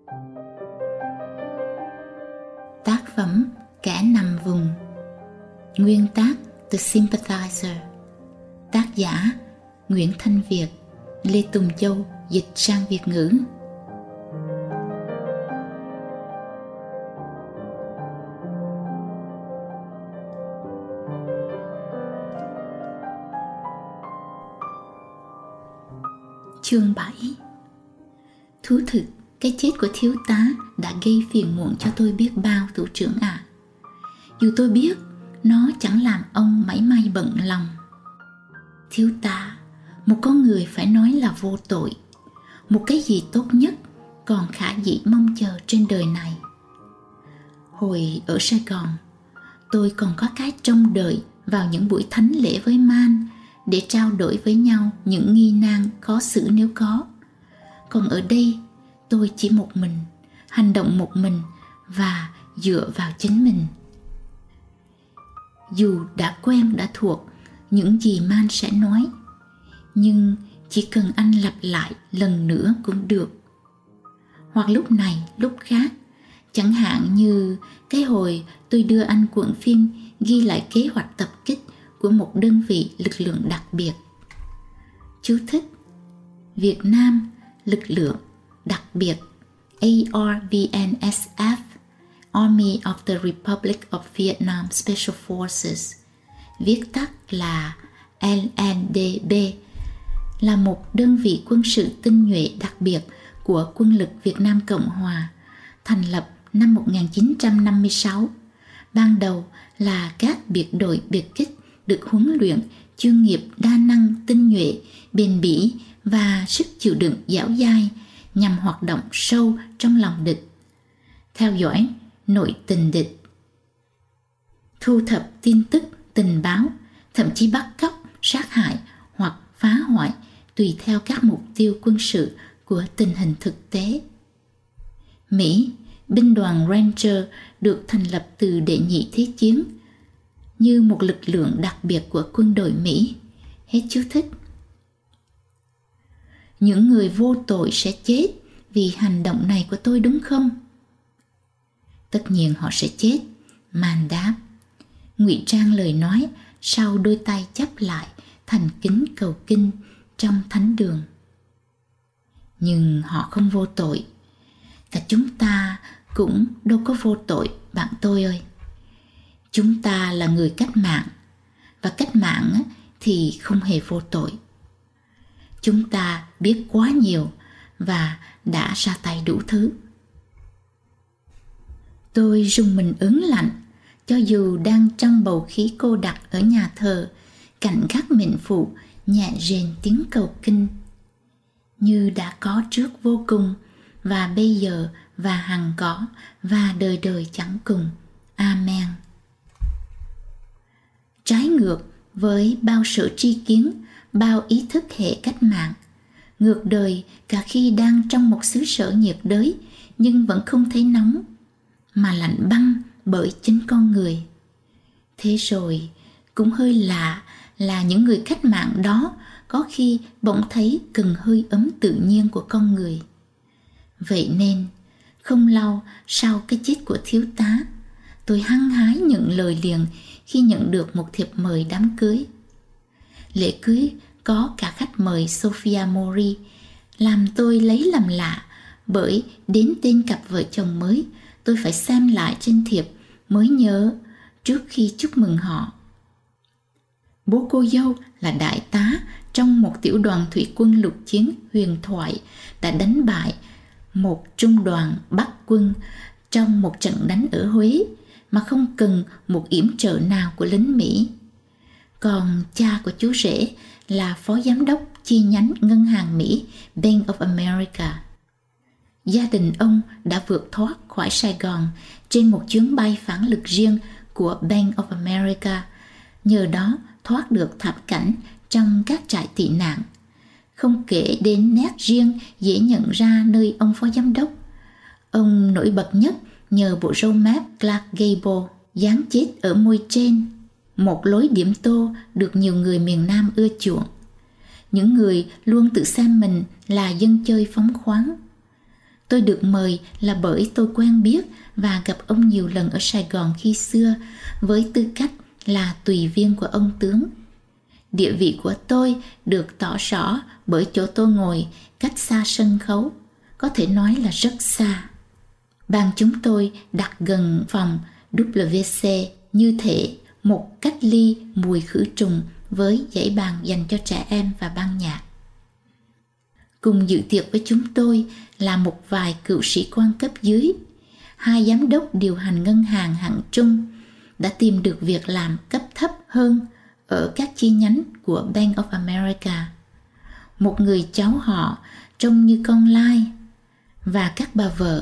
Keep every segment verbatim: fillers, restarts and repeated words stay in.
Tác phẩm Kẻ nằm vùng. Nguyên tác The Sympathizer. Tác giả Nguyễn Thanh Việt, Lê Tùng Châu dịch sang Việt ngữ. Chương bảy. Thú thực, cái chết của thiếu tá đã gây phiền muộn cho tôi biết bao, thủ trưởng ạ. À. Dù tôi biết nó chẳng làm ông mảy may bận lòng. Thiếu tá, một con người phải nói là vô tội, một cái gì tốt nhất còn khả dĩ mong chờ trên đời này. Hồi ở Sài Gòn, tôi còn có cái trông đợi vào những buổi thánh lễ với Man để trao đổi với nhau những nghi nan khó xử nếu có. Còn ở đây, tôi chỉ một mình, hành động một mình và dựa vào chính mình. Dù đã quen đã thuộc những gì Man sẽ nói, nhưng chỉ cần anh lặp lại lần nữa cũng được. Hoặc lúc này, lúc khác, chẳng hạn như cái hồi tôi đưa anh cuộn phim ghi lại kế hoạch tập kích của một đơn vị lực lượng đặc biệt. Chú thích: Việt Nam lực lượng đặc biệt A R V N S F, Army of the Republic of Vietnam Special Forces, viết tắt là L N D B, là một đơn vị quân sự tinh nhuệ đặc biệt của quân lực Việt Nam Cộng Hòa, thành lập năm một nghìn chín trăm năm mươi sáu. Ban đầu là các biệt đội biệt kích được huấn luyện chuyên nghiệp, đa năng, tinh nhuệ, bền bỉ và sức chịu đựng dẻo dai nhằm hoạt động sâu trong lòng địch, theo dõi nội tình địch, thu thập tin tức, tình báo, thậm chí bắt cóc, sát hại hoặc phá hoại tùy theo các mục tiêu quân sự của tình hình thực tế. Mỹ, binh đoàn Ranger được thành lập từ đệ nhị thế chiến như một lực lượng đặc biệt của quân đội Mỹ. Hết chú thích. Những người vô tội sẽ chết vì hành động này của tôi đúng không? Tất nhiên họ sẽ chết, Man đáp, ngụy trang lời nói sau đôi tay chắp lại thành kính cầu kinh trong thánh đường. Nhưng họ không vô tội. Cả chúng ta cũng đâu có vô tội, bạn tôi ơi. Chúng ta là người cách mạng, và cách mạng thì không hề vô tội. Chúng ta biết quá nhiều và đã ra tay đủ thứ. Tôi rùng mình ớn lạnh, cho dù đang trong bầu khí cô đặc ở nhà thờ, cạnh các mệnh phụ nhẹ rền tiếng cầu kinh. Như đã có trước vô cùng, và bây giờ, và hằng có, và đời đời chẳng cùng. Amen. Trái ngược với bao sở tri kiến, bao ý thức hệ cách mạng, ngược đời cả khi đang trong một xứ sở nhiệt đới nhưng vẫn không thấy nóng, mà lạnh băng bởi chính con người. Thế rồi cũng hơi lạ là những người cách mạng đó có khi bỗng thấy cần hơi ấm tự nhiên của con người. Vậy nên không lâu sau cái chết của thiếu tá, tôi hăng hái nhận lời liền khi nhận được một thiệp mời đám cưới. Lễ cưới có cả khách mời Sophia Mori, làm tôi lấy làm lạ, bởi đến tên cặp vợ chồng mới tôi phải xem lại trên thiệp mới nhớ trước khi chúc mừng họ. Bố cô dâu là đại tá trong một tiểu đoàn thủy quân lục chiến huyền thoại đã đánh bại một trung đoàn Bắc quân trong một trận đánh ở Huế mà không cần một yểm trợ nào của lính Mỹ. Còn cha của chú rể là phó giám đốc chi nhánh ngân hàng Mỹ Bank of America. Gia đình ông đã vượt thoát khỏi Sài Gòn trên một chuyến bay phản lực riêng của Bank of America, nhờ đó thoát được thảm cảnh trong các trại tị nạn. Không kể đến nét riêng dễ nhận ra nơi ông phó giám đốc. Ông nổi bật nhất nhờ bộ râu mép Clark Gable, dáng chết ở môi trên, một lối điểm tô được nhiều người miền Nam ưa chuộng. Những người luôn tự xem mình là dân chơi phóng khoáng. Tôi được mời là bởi tôi quen biết và gặp ông nhiều lần ở Sài Gòn khi xưa với tư cách là tùy viên của ông tướng. Địa vị của tôi được tỏ rõ bởi chỗ tôi ngồi cách xa sân khấu, có thể nói là rất xa. Bàn chúng tôi đặt gần phòng W C, như thể một cách ly mùi khử trùng với dãy bàn dành cho trẻ em và ban nhạc. Cùng dự tiệc với chúng tôi là một vài cựu sĩ quan cấp dưới, hai giám đốc điều hành ngân hàng hạng trung đã tìm được việc làm cấp thấp hơn ở các chi nhánh của Bank of America, một người cháu họ trông như con lai, và các bà vợ.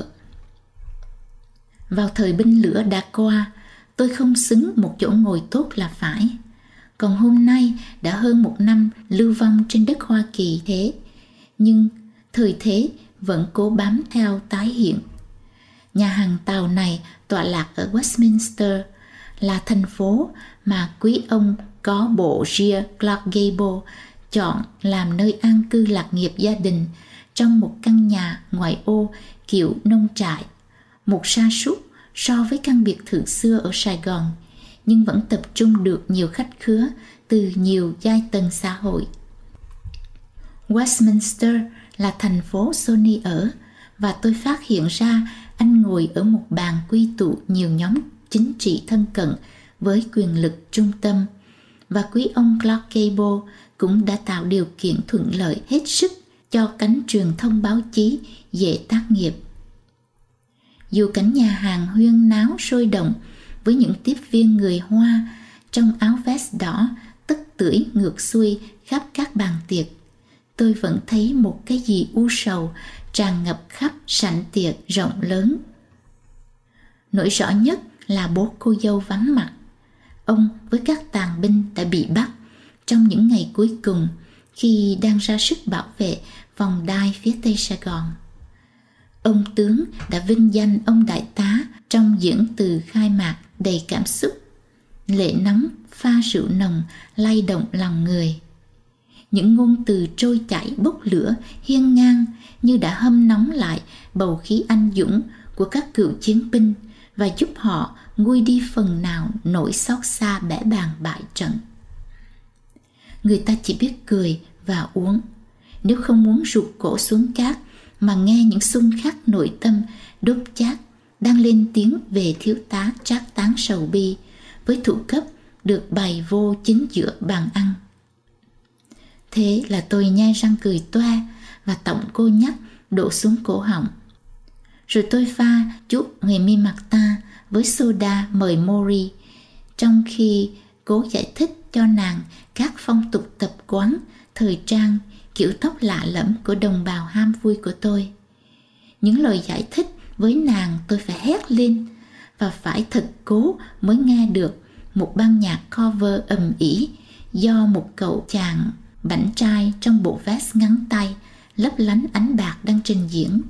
Vào thời binh lửa đã qua, tôi không xứng một chỗ ngồi tốt là phải. Còn hôm nay đã hơn một năm lưu vong trên đất Hoa Kỳ thế, nhưng thời thế vẫn cố bám theo tái hiện. Nhà hàng tàu này tọa lạc ở Westminster, là thành phố mà quý ông có bộ ria Clark Gable chọn làm nơi an cư lạc nghiệp gia đình trong một căn nhà ngoại ô kiểu nông trại, một sa sút so với căn biệt thự xưa ở Sài Gòn, nhưng vẫn tập trung được nhiều khách khứa từ nhiều giai tầng xã hội. Westminster là thành phố Sony ở, và tôi phát hiện ra anh ngồi ở một bàn quy tụ nhiều nhóm chính trị thân cận với quyền lực trung tâm, và quý ông Clark Gable cũng đã tạo điều kiện thuận lợi hết sức cho cánh truyền thông báo chí dễ tác nghiệp. Dù cảnh nhà hàng huyên náo sôi động với những tiếp viên người Hoa trong áo vest đỏ tất tưởi ngược xuôi khắp các bàn tiệc, tôi vẫn thấy một cái gì u sầu tràn ngập khắp sảnh tiệc rộng lớn. Nổi rõ nhất là bố cô dâu vắng mặt. Ông với các tàn binh đã bị bắt trong những ngày cuối cùng khi đang ra sức bảo vệ vòng đai phía tây Sài Gòn. Ông tướng đã vinh danh ông đại tá trong diễn từ khai mạc đầy cảm xúc. Lệ nóng pha rượu nồng lay động lòng người. Những ngôn từ trôi chảy bốc lửa hiên ngang như đã hâm nóng lại bầu khí anh dũng của các cựu chiến binh và giúp họ nguôi đi phần nào nỗi xót xa bẽ bàng bại trận. Người ta chỉ biết cười và uống, nếu không muốn rụt cổ xuống cát mà nghe những xung khắc nội tâm đốt chát đang lên tiếng về thiếu tá trác tán sầu bi với thủ cấp được bày vô chính giữa bàn ăn. Thế là tôi nhai răng cười toe và tổng cô nhắc đổ xuống cổ họng. Rồi tôi pha chút người mi mặt ta với soda mời Mori, trong khi cố giải thích cho nàng các phong tục tập quán, thời trang, kiểu tóc lạ lẫm của đồng bào ham vui của tôi. Những lời giải thích với nàng tôi phải hét lên, và phải thật cố mới nghe được một ban nhạc cover ầm ĩ do một cậu chàng bảnh trai trong bộ vest ngắn tay lấp lánh ánh bạc đang trình diễn.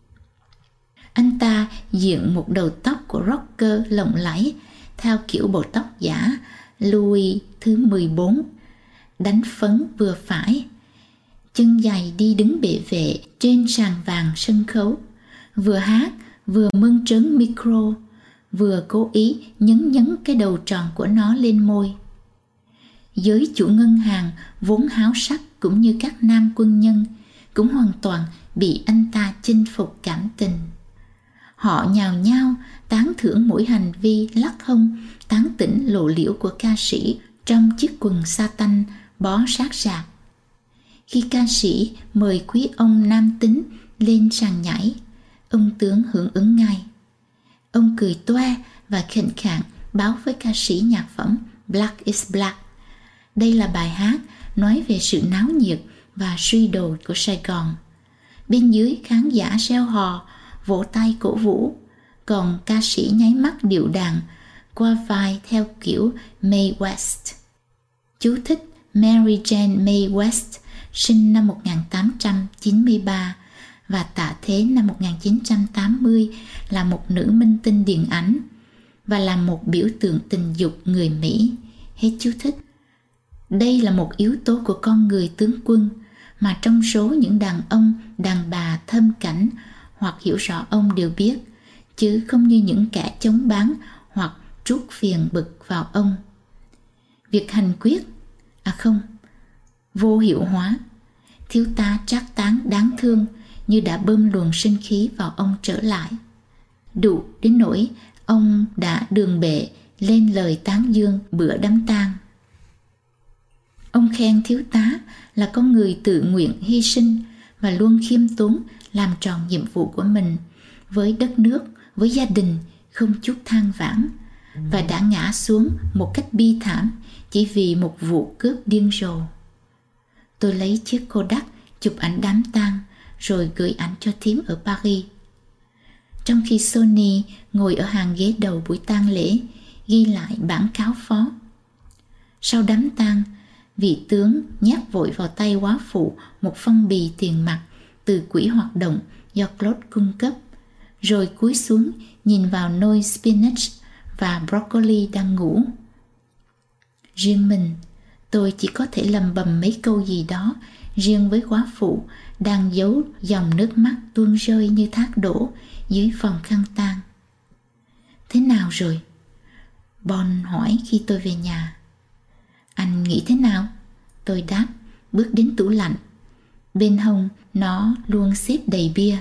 Anh ta diện một đầu tóc của rocker lộng lẫy theo kiểu bộ tóc giả Louis thứ mười bốn, đánh phấn vừa phải, chân dài đi đứng bệ vệ trên sàn vàng sân khấu, vừa hát vừa mơn trớn micro, vừa cố ý nhấn nhấn cái đầu tròn của nó lên môi. Giới chủ ngân hàng vốn háo sắc cũng như các nam quân nhân cũng hoàn toàn bị anh ta chinh phục cảm tình. Họ nhào nhao tán thưởng mỗi hành vi lắc hông tán tỉnh lộ liễu của ca sĩ trong chiếc quần sa tanh bó sát sạc. Khi ca sĩ mời quý ông nam tính lên sàn nhảy, ông tướng hưởng ứng ngay. Ông cười toe và khệnh khạng báo với ca sĩ nhạc phẩm Black is Black. Đây là bài hát nói về sự náo nhiệt và suy đồi của Sài Gòn. Bên dưới khán giả reo hò, vỗ tay cổ vũ, còn ca sĩ nháy mắt điệu đàn qua vai theo kiểu Mae West. Chú thích: Mary Jane Mae West sinh năm một nghìn tám trăm chín mươi ba và tạ thế năm một nghìn chín trăm tám mươi, là một nữ minh tinh điện ảnh và là một biểu tượng tình dục người Mỹ. Hết chú thích. Đây là một yếu tố của con người tướng quân mà trong số những đàn ông, đàn bà thâm cảnh hoặc hiểu rõ ông đều biết, chứ không như những kẻ chống bán hoặc trút phiền bực vào ông. Việc hành quyết, à không, vô hiệu hóa, thiếu tá trác tán đáng thương như đã bơm luồng sinh khí vào ông trở lại. Đủ đến nỗi ông đã đường bệ lên lời tán dương bữa đám tang. Ông khen thiếu tá là con người tự nguyện hy sinh và luôn khiêm tốn làm tròn nhiệm vụ của mình với đất nước, với gia đình, không chút than vãn, và đã ngã xuống một cách bi thảm chỉ vì một vụ cướp điên rồ. Tôi lấy chiếc Kodak chụp ảnh đám tang rồi gửi ảnh cho thím ở Paris. Trong khi Sony ngồi ở hàng ghế đầu buổi tang lễ ghi lại bản cáo phó. Sau đám tang, vị tướng nhét vội vào tay góa phụ một phong bì tiền mặt từ quỹ hoạt động do Claude cung cấp, rồi cúi xuống nhìn vào nồi spinach và broccoli đang ngủ. Riêng mình, tôi chỉ có thể lầm bầm mấy câu gì đó riêng với góa phụ đang giấu dòng nước mắt tuôn rơi như thác đổ dưới vòng khăn tang. Thế nào rồi? Bon hỏi khi tôi về nhà. Anh nghĩ thế nào? Tôi đáp, bước đến tủ lạnh. Bên hông nó luôn xếp đầy bia.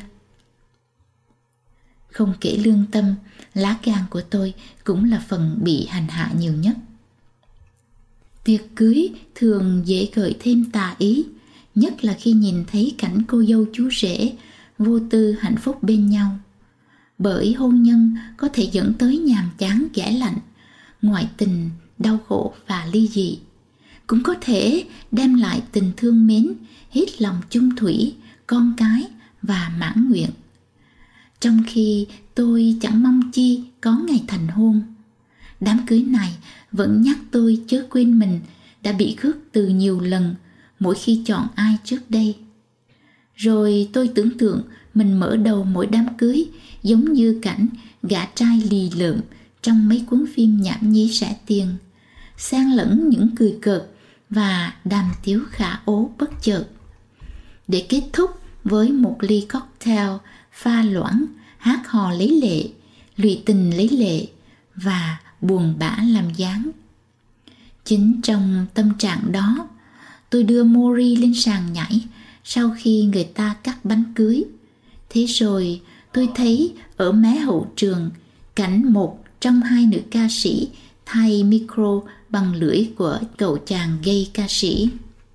Không kể lương tâm, lá gan của tôi cũng là phần bị hành hạ nhiều nhất. Tiệc cưới thường dễ gợi thêm tà ý, nhất là khi nhìn thấy cảnh cô dâu chú rể vô tư hạnh phúc bên nhau. Bởi hôn nhân có thể dẫn tới nhàm chán ghẻ lạnh, ngoại tình, đau khổ và ly dị. Cũng có thể đem lại tình thương mến, hết lòng chung thủy, con cái và mãn nguyện. Trong khi tôi chẳng mong chi có ngày thành hôn. Đám cưới này vẫn nhắc tôi chớ quên mình đã bị khước từ nhiều lần mỗi khi chọn ai trước đây. Rồi tôi tưởng tượng mình mở đầu mỗi đám cưới giống như cảnh gã trai lì lợm trong mấy cuốn phim nhảm nhí rẻ tiền, xen lẫn những cười cợt và đàm tiếu khả ố bất chợt, để kết thúc với một ly cocktail pha loãng, hát hò lấy lệ, lụy tình lấy lệ và buồn bã làm dáng. Chính trong tâm trạng đó, tôi đưa Mori lên sàn nhảy sau khi người ta cắt bánh cưới. Thế rồi tôi thấy ở mé hậu trường cảnh một trong hai nữ ca sĩ thay micro bằng lưỡi của cậu chàng gay ca sĩ.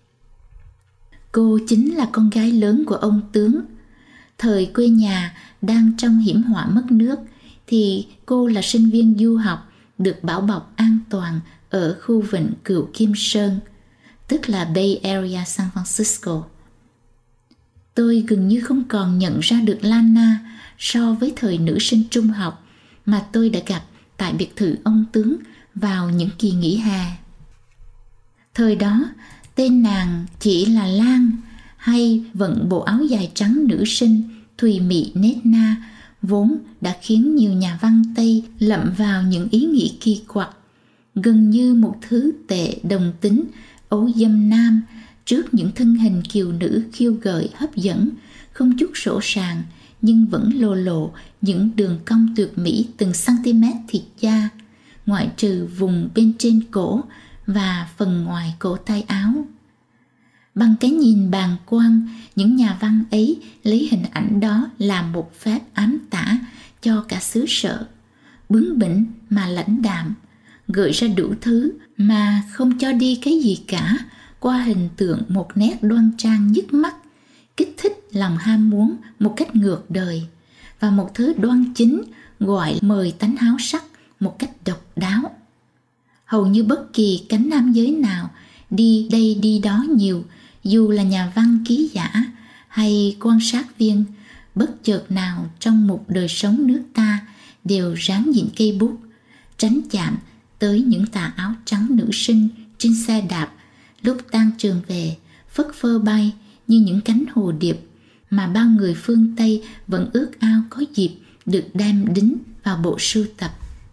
Cô chính là con gái lớn của ông tướng. Thời quê nhà đang trong hiểm họa mất nước thì cô là sinh viên du học được bảo bọc an toàn ở khu vịnh Cửu Kim Sơn, tức là Bay Area San Francisco. Tôi gần như không còn nhận ra được Lana so với thời nữ sinh trung học mà tôi đã gặp tại biệt thự ông tướng vào những kỳ nghỉ hè. Thời đó, tên nàng chỉ là Lan, hay vận bộ áo dài trắng nữ sinh thùy mị nết na, vốn đã khiến nhiều nhà văn Tây lậm vào những ý nghĩ kỳ quặc, gần như một thứ tệ đồng tính, ấu dâm nam trước những thân hình kiều nữ khiêu gợi hấp dẫn, không chút sỗ sàng nhưng vẫn lồ lộ những đường cong tuyệt mỹ từng cm thịt da, ngoại trừ vùng bên trên cổ và phần ngoài cổ tay áo. Bằng cái nhìn bàng quan, những nhà văn ấy lấy hình ảnh đó làm một phép ám tả cho cả xứ sở, bướng bỉnh mà lãnh đạm, gợi ra đủ thứ mà không cho đi cái gì cả qua hình tượng một nét đoan trang nhức mắt, kích thích lòng ham muốn một cách ngược đời, và một thứ đoan chính gọi mời tánh háo sắc một cách độc đáo. Hầu như bất kỳ cánh nam giới nào đi đây đi đó nhiều, dù là nhà văn ký giả hay quan sát viên, bất chợt nào trong một đời sống nước ta đều ráng nhịn cây bút, tránh chạm tới những tà áo trắng nữ sinh trên xe đạp lúc tan trường về, phất phơ bay như những cánh hồ điệp mà bao người phương Tây vẫn ước ao có dịp được đem đính vào bộ sưu tập.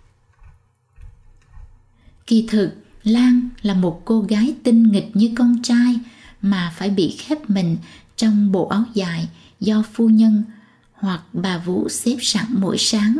Kỳ thực, Lan là một cô gái tinh nghịch như con trai mà phải bị khép mình trong bộ áo dài do phu nhân hoặc bà Vũ xếp sẵn mỗi sáng.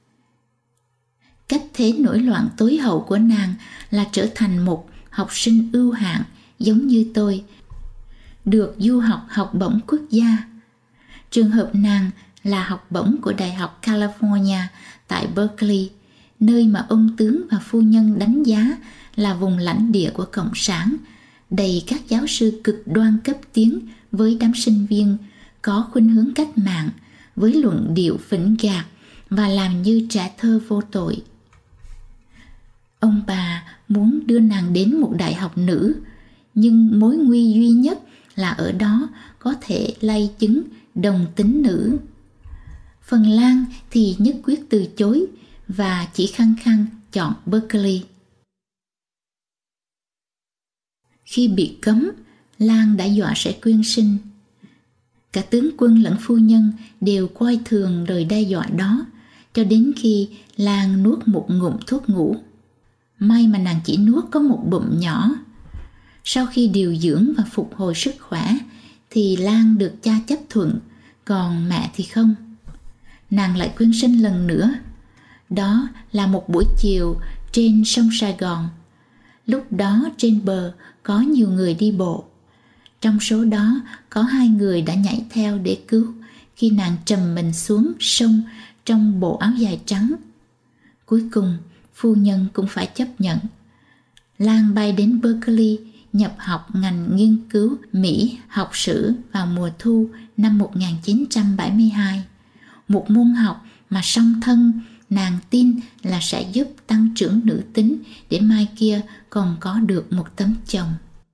Cách thế nổi loạn tối hậu của nàng là trở thành một học sinh ưu hạng giống như tôi, được du học học bổng quốc gia. Trường hợp nàng là học bổng của Đại học California tại Berkeley, nơi mà ông tướng và phu nhân đánh giá là vùng lãnh địa của Cộng sản, đầy các giáo sư cực đoan cấp tiến với đám sinh viên có khuynh hướng cách mạng, với luận điệu phỉnh gạt và làm như trẻ thơ vô tội. Ông bà muốn đưa nàng đến một đại học nữ, nhưng mối nguy duy nhất là ở đó có thể lay chứng đồng tính nữ. Phần Lan thì nhất quyết từ chối và chỉ khăng khăng chọn Berkeley. Khi bị cấm, Lan đã dọa sẽ quyên sinh. Cả tướng quân lẫn phu nhân đều coi thường lời đe dọa đó, cho đến khi Lan nuốt một ngụm thuốc ngủ. May mà nàng chỉ nuốt có một bụm nhỏ. Sau khi điều dưỡng và phục hồi sức khỏe thì Lan được cha chấp thuận, còn mẹ thì không. Nàng lại quyên sinh lần nữa. Đó là một buổi chiều trên sông Sài Gòn. Lúc đó trên bờ có nhiều người đi bộ. Trong số đó có hai người đã nhảy theo để cứu khi nàng trầm mình xuống sông trong bộ áo dài trắng. Cuối cùng phu nhân cũng phải chấp nhận. Lan bay đến Berkeley nhập học ngành nghiên cứu Mỹ học sử vào mùa thu năm một nghìn chín trăm bảy mươi hai. Một môn học mà song thân nàng tin là sẽ giúp tăng trưởng nữ tính để mai kia còn có được một tấm chồng.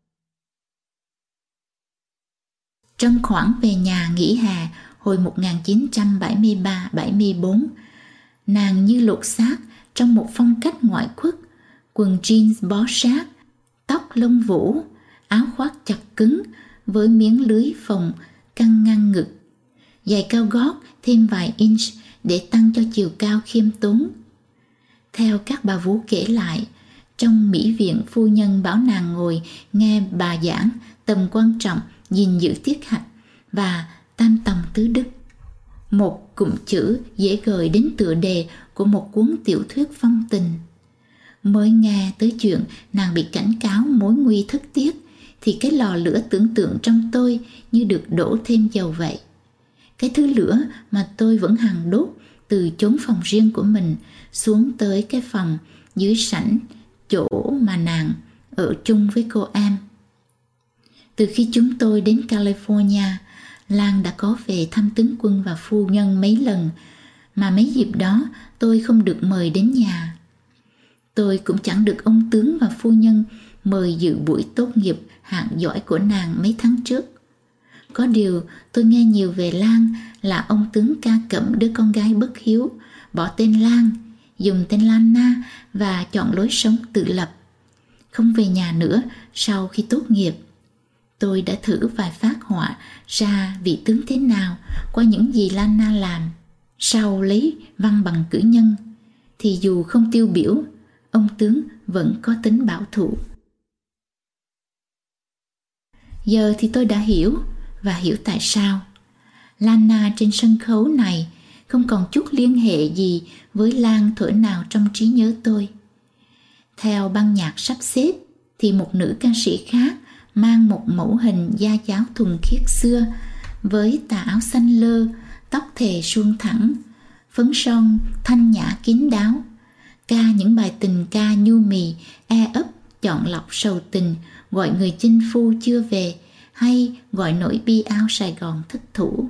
Trong khoảng về nhà nghỉ hè hồi một nghìn chín trăm bảy mươi ba bảy mươi bốn, nàng như lột xác trong một phong cách ngoại quốc, quần jeans bó sát, tóc lông vũ, áo khoác chặt cứng với miếng lưới phồng căng ngang ngực, giày cao gót thêm vài inch để tăng cho chiều cao khiêm tốn. Theo các bà vú kể lại, trong mỹ viện phu nhân bảo nàng ngồi nghe bà giảng tầm quan trọng gìn giữ tiết hạnh và tam tòng tứ đức, một cụm chữ dễ gợi đến tựa đề của một cuốn tiểu thuyết phong tình. Mới nghe tới chuyện nàng bị cảnh cáo mối nguy thất tiết thì cái lò lửa tưởng tượng trong tôi như được đổ thêm dầu vậy. Cái thứ lửa mà tôi vẫn hằng đốt từ chốn phòng riêng của mình xuống tới cái phòng dưới sảnh, chỗ mà nàng ở chung với cô em. Từ khi chúng tôi đến California, Lan đã có về thăm tướng quân và phu nhân mấy lần, mà mấy dịp đó tôi không được mời đến nhà. Tôi cũng chẳng được ông tướng và phu nhân mời dự buổi tốt nghiệp hạng giỏi của nàng mấy tháng trước. Có điều tôi nghe nhiều về Lan là ông tướng ca cẩm đứa con gái bất hiếu, bỏ tên Lan, dùng tên Lana và chọn lối sống tự lập, không về nhà nữa sau khi tốt nghiệp. Tôi đã thử vài phác họa ra vị tướng thế nào qua những gì Lana làm. Sau lấy văn bằng cử nhân thì dù không tiêu biểu, ông tướng vẫn có tính bảo thủ. Giờ thì tôi đã hiểu, và hiểu tại sao Lana trên sân khấu này không còn chút liên hệ gì với Lan thuở nào trong trí nhớ tôi. Theo ban nhạc sắp xếp thì một nữ ca sĩ khác mang một mẫu hình da giáo thuần khiết xưa với tà áo xanh lơ, tóc thề suông thẳng, phấn son thanh nhã kín đáo, ca những bài tình ca nhu mì, e ấp, chọn lọc sầu tình, gọi người chinh phu chưa về, hay gọi nỗi bi ao Sài Gòn thất thủ.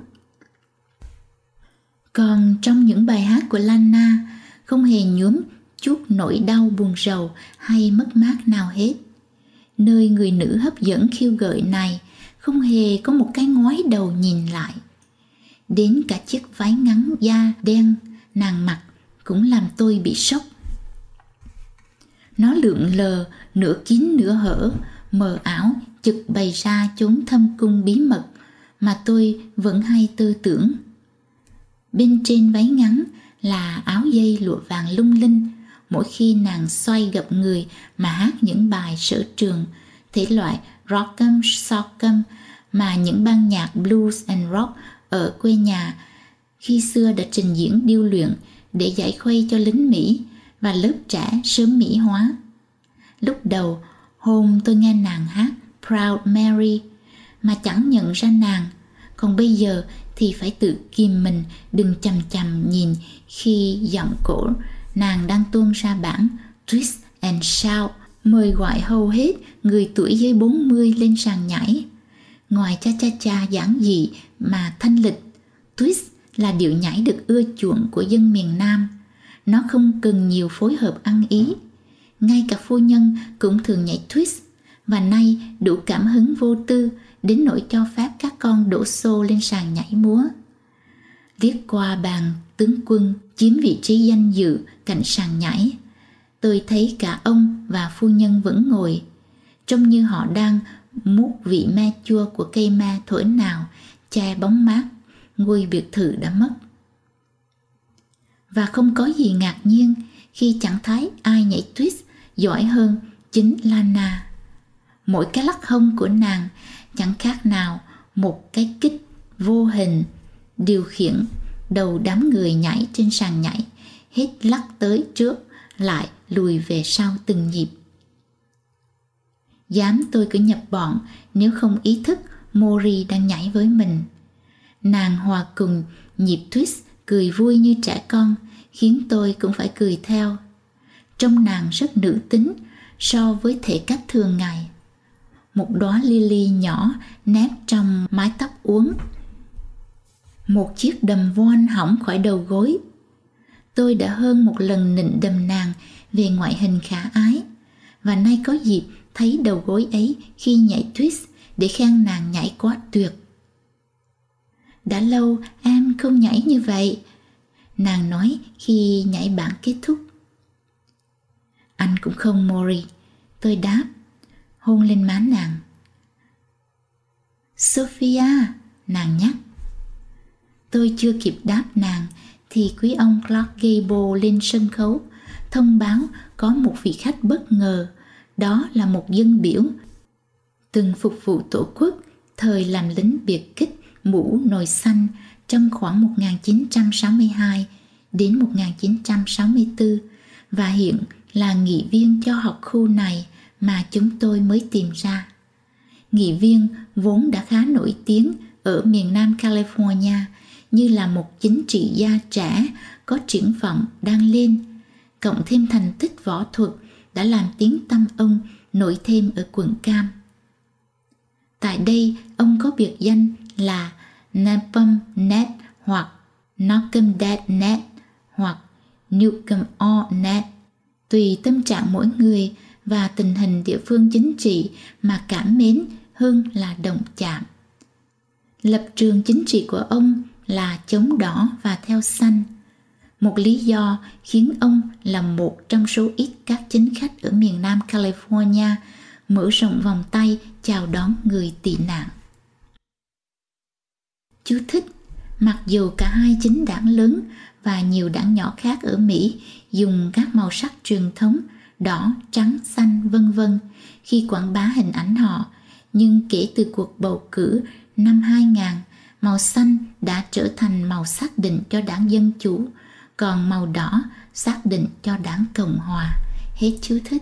Còn trong những bài hát của Lana không hề nhuốm chút nỗi đau buồn rầu hay mất mát nào hết. Nơi người nữ hấp dẫn khiêu gợi này không hề có một cái ngoái đầu nhìn lại. Đến cả chiếc váy ngắn da đen nàng mặc cũng làm tôi bị sốc. Nó lượn lờ, nửa kín nửa hở, mờ ảo chực bày ra chốn thâm cung bí mật mà tôi vẫn hay tư tưởng. Bên trên váy ngắn là áo dây lụa vàng lung linh, mỗi khi nàng xoay gập người mà hát những bài sở trường, thể loại rock'em sock'em mà những ban nhạc blues and rock ở quê nhà khi xưa đã trình diễn điêu luyện để giải khuây cho lính Mỹ và lớp trẻ sớm Mỹ hóa. Lúc đầu, hôm tôi nghe nàng hát Proud Mary mà chẳng nhận ra nàng, còn bây giờ thì phải tự kìm mình đừng chằm chằm nhìn khi giọng cổ nàng đang tuôn ra bản Twist and Shout, mời gọi hầu hết người tuổi dưới bốn mươi lên sàn nhảy. Ngoài cha cha cha giản dị mà thanh lịch, Twist là điệu nhảy được ưa chuộng của dân miền Nam. Nó không cần nhiều phối hợp ăn ý. Ngay cả phu nhân cũng thường nhảy Twist, và nay đủ cảm hứng vô tư đến nỗi cho phép các con đổ xô lên sàn nhảy múa. Liếc qua bàn tướng quân chiếm vị trí danh dự cạnh sàn nhảy, tôi thấy cả ông và phu nhân vẫn ngồi, trông như họ đang mút vị me chua của cây me thổi nào che bóng mát ngôi biệt thự đã mất. Và không có gì ngạc nhiên khi chẳng thấy ai nhảy Twist giỏi hơn chính Lana. Mỗi cái lắc hông của nàng chẳng khác nào một cái kích vô hình điều khiển đầu đám người nhảy trên sàn nhảy, hết lắc tới trước lại lùi về sau từng nhịp. Dám tôi cứ nhập bọn nếu không ý thức Mori đang nhảy với mình. Nàng hòa cùng nhịp Twist cười vui như trẻ con, khiến tôi cũng phải cười theo. Trông nàng rất nữ tính so với thể cách thường ngày. Một đóa lily nhỏ nép trong mái tóc uốn, một chiếc đầm voan hõng khỏi đầu gối. Tôi đã hơn một lần nịnh đầm nàng về ngoại hình khả ái, và nay có dịp thấy đầu gối ấy khi nhảy Twist để khen nàng nhảy quá tuyệt. Đã lâu em không nhảy như vậy, nàng nói khi nhảy bản kết thúc. Anh cũng không, Mori, tôi đáp, hôn lên má nàng. Sophia, nàng nhắc. Tôi chưa kịp đáp nàng thì quý ông Clark Gable lên sân khấu thông báo có một vị khách bất ngờ. Đó là một dân biểu từng phục vụ tổ quốc thời làm lính biệt kích mũ nồi xanh trong khoảng một nghìn chín trăm sáu mươi hai đến một nghìn chín trăm sáu mươi tư và hiện là nghị viên cho học khu này mà chúng tôi mới tìm ra. Nghị viên vốn đã khá nổi tiếng ở miền Nam California như là một chính trị gia trẻ có triển vọng đang lên, cộng thêm thành tích võ thuật đã làm tiếng tăm ông nổi thêm ở quận Cam. Tại đây, ông có biệt danh là Napalm Ned hoặc Knockem Dead Ned hoặc Nukem All Ned, tùy tâm trạng mỗi người và tình hình địa phương chính trị mà cảm mến hơn là đồng chạm. Lập trường chính trị của ông là chống đỏ và theo xanh, một lý do khiến ông là một trong số ít các chính khách ở miền Nam California mở rộng vòng tay chào đón người tị nạn. Chú thích: mặc dù cả hai chính đảng lớn và nhiều đảng nhỏ khác ở Mỹ dùng các màu sắc truyền thống đỏ, trắng, xanh, vân vân khi quảng bá hình ảnh họ, nhưng kể từ cuộc bầu cử năm hai nghìn, màu xanh đã trở thành màu xác định cho đảng Dân Chủ, còn màu đỏ xác định cho đảng Cộng Hòa. Hết chú thích.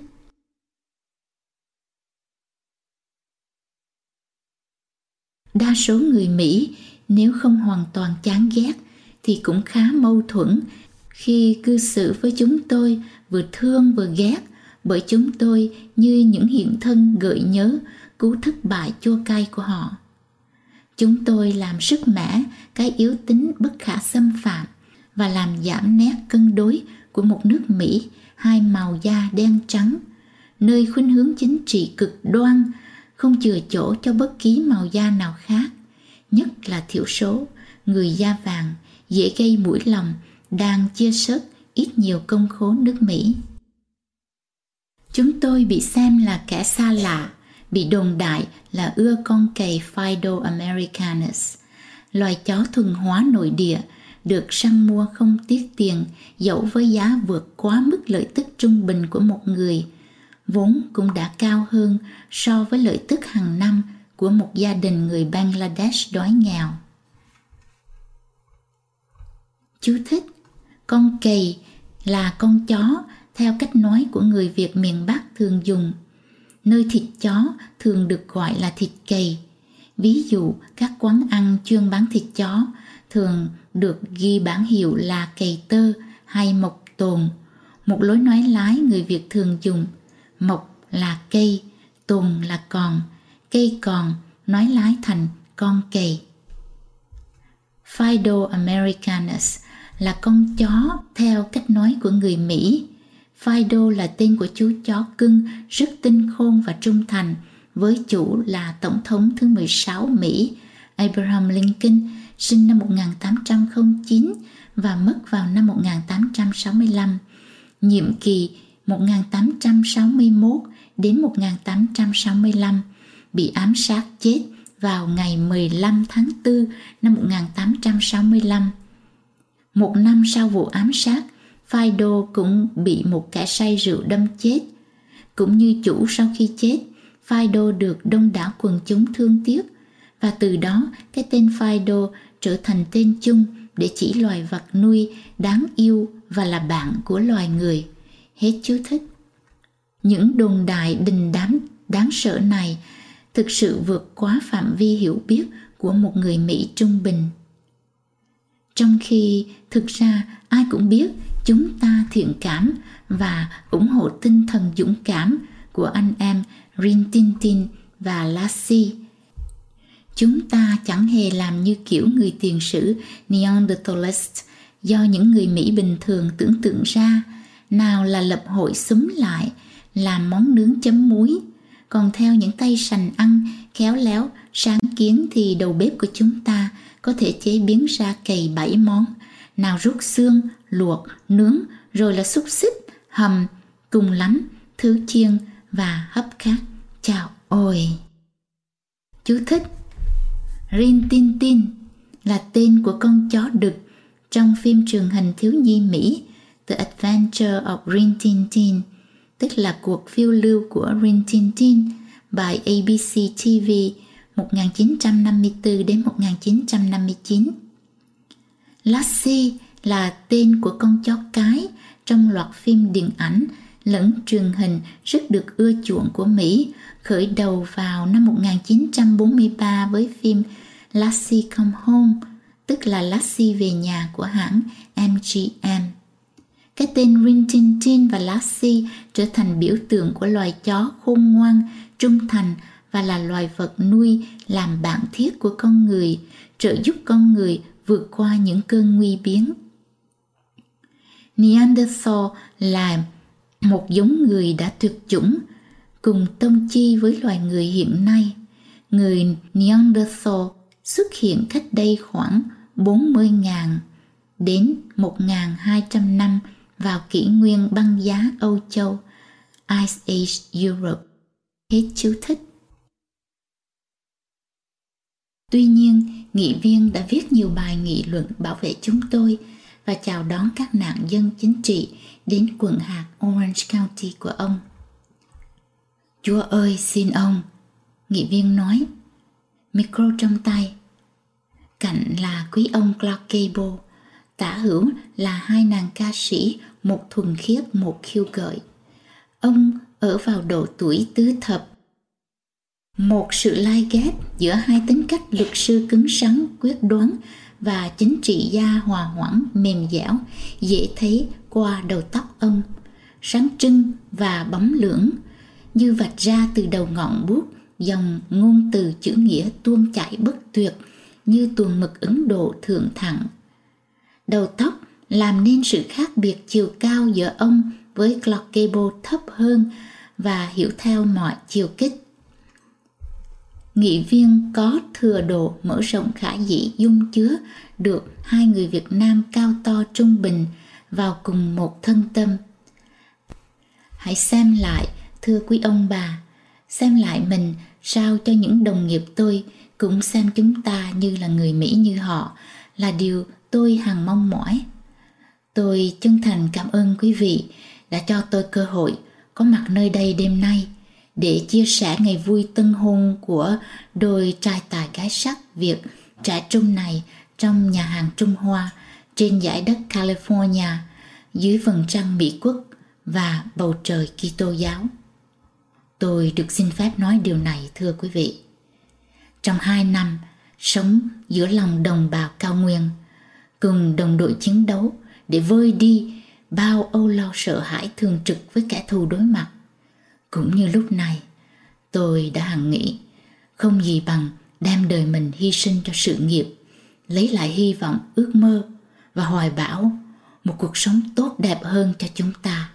Đa số người Mỹ nếu không hoàn toàn chán ghét thì cũng khá mâu thuẫn khi cư xử với chúng tôi, vừa thương vừa ghét, bởi chúng tôi như những hiện thân gợi nhớ cú thất bại chua cay của họ. Chúng tôi làm sức mẻ cái yếu tính bất khả xâm phạm và làm giảm nét cân đối của một nước Mỹ hai màu da đen trắng, nơi khuynh hướng chính trị cực đoan không chừa chỗ cho bất kỳ màu da nào khác, nhất là thiểu số, người da vàng dễ gây mũi lòng đang chia sớt ít nhiều công khố nước Mỹ. Chúng tôi bị xem là kẻ xa lạ, bị đồn đại là ưa con cầy Fido Americanus, loài chó thuần hóa nội địa được săn mua không tiếc tiền dẫu với giá vượt quá mức lợi tức trung bình của một người, vốn cũng đã cao hơn so với lợi tức hàng năm của một gia đình người Bangladesh đói nghèo. Chú thích: con cầy là con chó theo cách nói của người Việt miền Bắc thường dùng. Nơi thịt chó thường được gọi là thịt cầy. Ví dụ, các quán ăn chuyên bán thịt chó thường được ghi bảng hiệu là cầy tơ hay mộc tồn. Một lối nói lái người Việt thường dùng: mộc là cây, tồn là còn, cây còn, nói lái thành con cầy. Fido Americanus là con chó theo cách nói của người Mỹ. Fido là tên của chú chó cưng rất tinh khôn và trung thành với chủ là Tổng thống thứ mười sáu Mỹ Abraham Lincoln, sinh năm một nghìn tám trăm lẻ chín và mất vào năm một nghìn tám trăm sáu mươi lăm, nhiệm kỳ một nghìn tám trăm sáu mươi mốt đến một nghìn tám trăm sáu mươi lăm, bị ám sát chết vào ngày mười lăm tháng tư năm một nghìn tám trăm sáu mươi lăm. Một năm sau vụ ám sát, Fido cũng bị một kẻ say rượu đâm chết. Cũng như chủ, sau khi chết, Fido được đông đảo quần chúng thương tiếc, và từ đó cái tên Fido trở thành tên chung để chỉ loài vật nuôi đáng yêu và là bạn của loài người. Hết chú thích. Những đồn đại đình đám đáng sợ này thực sự vượt quá phạm vi hiểu biết của một người Mỹ trung bình. Trong khi thực ra ai cũng biết chúng ta thiện cảm và ủng hộ tinh thần dũng cảm của anh em Rin Tin Tin và Lassie. Chúng ta chẳng hề làm như kiểu người tiền sử Neanderthals do những người Mỹ bình thường tưởng tượng ra, nào là lập hội xúm lại, làm món nướng chấm muối. Còn theo những tay sành ăn khéo léo, sáng kiến thì đầu bếp của chúng ta có thể chế biến ra cầy bảy món, nào rút xương, luộc, nướng, rồi là xúc xích, hầm, cùng lắm thứ chiên và hấp khác. Chào ôi! Chú thích: Rin Tin Tin là tên của con chó đực trong phim truyền hình thiếu nhi Mỹ The Adventure of Rin Tin Tin, tức là cuộc phiêu lưu của Rin Tin Tin, by A B C T V một nghìn chín trăm năm mươi tư đến một nghìn chín trăm năm mươi chín. Lassie là tên của con chó cái trong loạt phim điện ảnh lẫn truyền hình rất được ưa chuộng của Mỹ, khởi đầu vào năm một nghìn chín trăm bốn mươi ba với phim Lassie Come Home, tức là Lassie về nhà của hãng M G M. Cái tên Rin Tin Tin và Lassie trở thành biểu tượng của loài chó khôn ngoan, trung thành và là loài vật nuôi làm bạn thiết của con người, trợ giúp con người vượt qua những cơn nguy biến. Neanderthal là một giống người đã tuyệt chủng, cùng tông chi với loài người hiện nay. Người Neanderthal xuất hiện cách đây khoảng bốn mươi nghìn đến một nghìn hai trăm năm vào kỷ nguyên băng giá Âu Châu, Ice Age Europe. Hết chú thích. Tuy nhiên, nghị viên đã viết nhiều bài nghị luận bảo vệ chúng tôi và chào đón các nạn nhân chính trị đến quận hạt Orange County của ông. Chúa ơi, xin ông, nghị viên nói, micro trong tay. Cạnh là quý ông Clark Gable, tả hữu là hai nàng ca sĩ, một thuần khiết, một khiêu gợi. Ông ở vào độ tuổi tứ thập. Một sự lai ghép giữa hai tính cách luật sư cứng rắn, quyết đoán và chính trị gia hòa hoãn, mềm dẻo, dễ thấy qua đầu tóc ông, sáng trưng và bóng lưỡng, như vạch ra từ đầu ngọn bút, dòng ngôn từ chữ nghĩa tuôn chảy bất tuyệt như tuồng mực Ấn Độ thượng thẳng. Đầu tóc làm nên sự khác biệt chiều cao giữa ông với Clark Gable thấp hơn và hiểu theo mọi chiều kích. Nghị viên có thừa độ mở rộng khả dĩ dung chứa được hai người Việt Nam cao to trung bình vào cùng một thân tâm. Hãy xem lại, thưa quý ông bà, xem lại mình sao cho những đồng nghiệp tôi cũng xem chúng ta như là người Mỹ như họ, là điều tôi hằng mong mỏi. Tôi chân thành cảm ơn quý vị đã cho tôi cơ hội có mặt nơi đây đêm nay để chia sẻ ngày vui tân hôn của đôi trai tài gái sắc Việt trẻ trung này trong nhà hàng Trung Hoa trên dải đất California, dưới vầng trăng Mỹ Quốc và bầu trời Kitô giáo. Tôi được xin phép nói điều này thưa quý vị. Trong hai năm sống giữa lòng đồng bào cao nguyên, cùng đồng đội chiến đấu để vơi đi bao âu lo sợ hãi thường trực với kẻ thù đối mặt, cũng như lúc này, tôi đã hằng nghĩ không gì bằng đem đời mình hy sinh cho sự nghiệp, lấy lại hy vọng, ước mơ và hoài bão một cuộc sống tốt đẹp hơn cho chúng ta.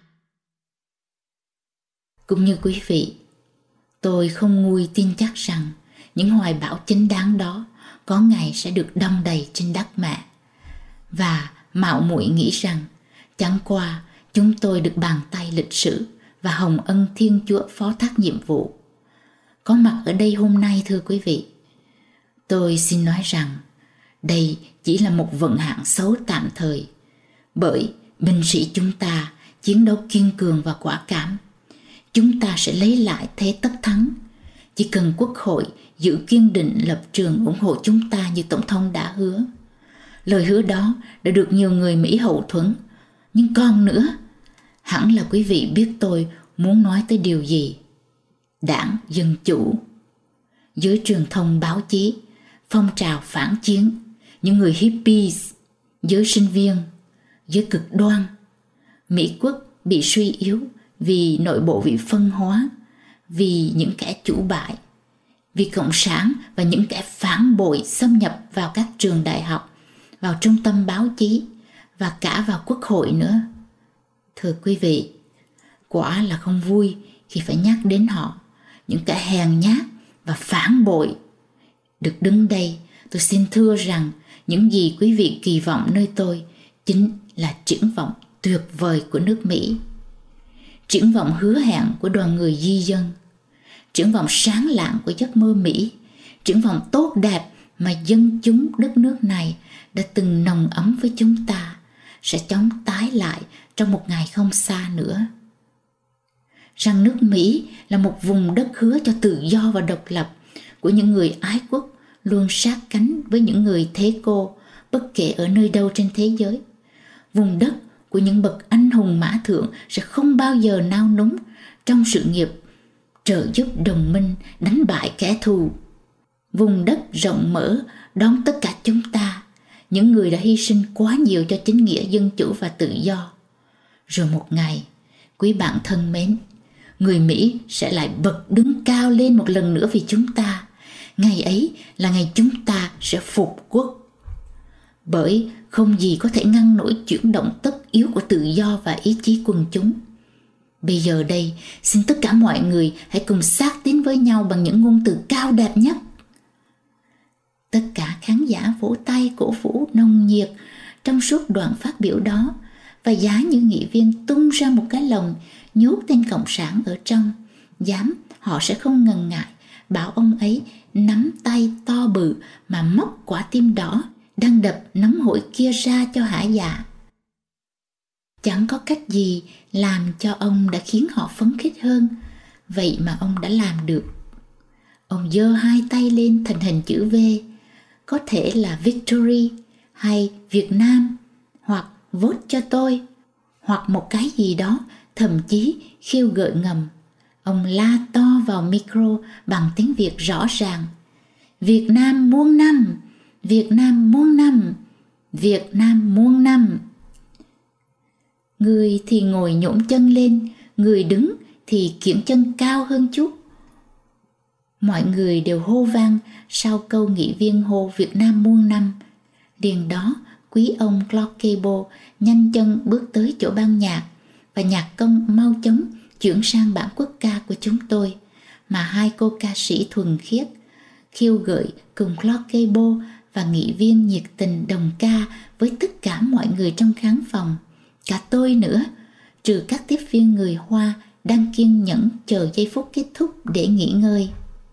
Cũng như quý vị, tôi không nguôi tin chắc rằng những hoài bão chính đáng đó có ngày sẽ được đong đầy trên đất mẹ, và mạo muội nghĩ rằng chẳng qua chúng tôi được bàn tay lịch sử và hồng ân Thiên Chúa phó thác nhiệm vụ. Có mặt ở đây hôm nay thưa quý vị, tôi xin nói rằng đây chỉ là một vận hạn xấu tạm thời, bởi binh sĩ chúng ta chiến đấu kiên cường và quả cảm. Chúng ta sẽ lấy lại thế tất thắng. Chỉ cần Quốc hội giữ kiên định lập trường ủng hộ chúng ta như Tổng thống đã hứa. Lời hứa đó đã được nhiều người Mỹ hậu thuẫn. Nhưng còn nữa, hẳn là quý vị biết tôi muốn nói tới điều gì. Đảng Dân Chủ, giới truyền thông báo chí, phong trào phản chiến, những người hippies, giới sinh viên, giới cực đoan. Mỹ Quốc bị suy yếu vì nội bộ bị phân hóa, vì những kẻ chủ bại, vì Cộng sản và những kẻ phản bội xâm nhập vào các trường đại học, vào trung tâm báo chí và cả vào Quốc hội nữa. Thưa quý vị, quả là không vui khi phải nhắc đến họ, những kẻ hèn nhát và phản bội. Được đứng đây, tôi xin thưa rằng những gì quý vị kỳ vọng nơi tôi chính là triển vọng tuyệt vời của nước Mỹ, triển vọng hứa hẹn của đoàn người di dân, triển vọng sáng lạng của giấc mơ Mỹ, triển vọng tốt đẹp mà dân chúng đất nước này đã từng nồng ấm với chúng ta sẽ chóng tái lại trong một ngày không xa nữa. Rằng nước Mỹ là một vùng đất hứa cho tự do và độc lập của những người ái quốc luôn sát cánh với những người thế cô bất kể ở nơi đâu trên thế giới. Vùng đất của những bậc anh hùng mã thượng sẽ không bao giờ nao núng trong sự nghiệp trợ giúp đồng minh đánh bại kẻ thù. Vùng đất rộng mở đón tất cả chúng ta, những người đã hy sinh quá nhiều cho chính nghĩa dân chủ và tự do. Rồi một ngày, quý bạn thân mến, người Mỹ sẽ lại bật đứng cao lên một lần nữa vì chúng ta. Ngày ấy là ngày chúng ta sẽ phục quốc. Bởi không gì có thể ngăn nổi chuyển động tất yếu của tự do và ý chí quần chúng. Bây giờ đây, xin tất cả mọi người hãy cùng sát tín với nhau bằng những ngôn từ cao đẹp nhất. Tất cả khán giả vỗ tay cổ vũ nồng nhiệt trong suốt đoạn phát biểu đó, và giá như nghị viên tung ra một cái lồng nhốt tên Cộng sản ở trong, dám họ sẽ không ngần ngại bảo ông ấy nắm tay to bự mà móc quả tim đỏ đang đập nóng hổi kia ra cho hả dạ. Chẳng có cách gì làm cho ông đã khiến họ phấn khích hơn, vậy mà ông đã làm được. Ông giơ hai tay lên thành hình chữ V, có thể là Victory hay Việt Nam, hoặc vote cho tôi, hoặc một cái gì đó, thậm chí khiêu gợi ngầm. Ông la to vào micro bằng tiếng Việt rõ ràng: Việt Nam muôn năm, Việt Nam muôn năm, Việt Nam muôn năm. Người thì ngồi nhổm chân lên, người đứng thì kiễng chân cao hơn chút. Mọi người đều hô vang sau câu nghị viên hô Việt Nam muôn năm. Liền đó, quý ông Clark Gable nhanh chân bước tới chỗ ban nhạc, và nhạc công mau chóng chuyển sang bản quốc ca của chúng tôi, mà hai cô ca sĩ thuần khiết khiêu gợi cùng Clark Gable và nghị viên nhiệt tình đồng ca với tất cả mọi người trong khán phòng, cả tôi nữa, trừ các tiếp viên người Hoa đang kiên nhẫn chờ giây phút kết thúc để nghỉ ngơi.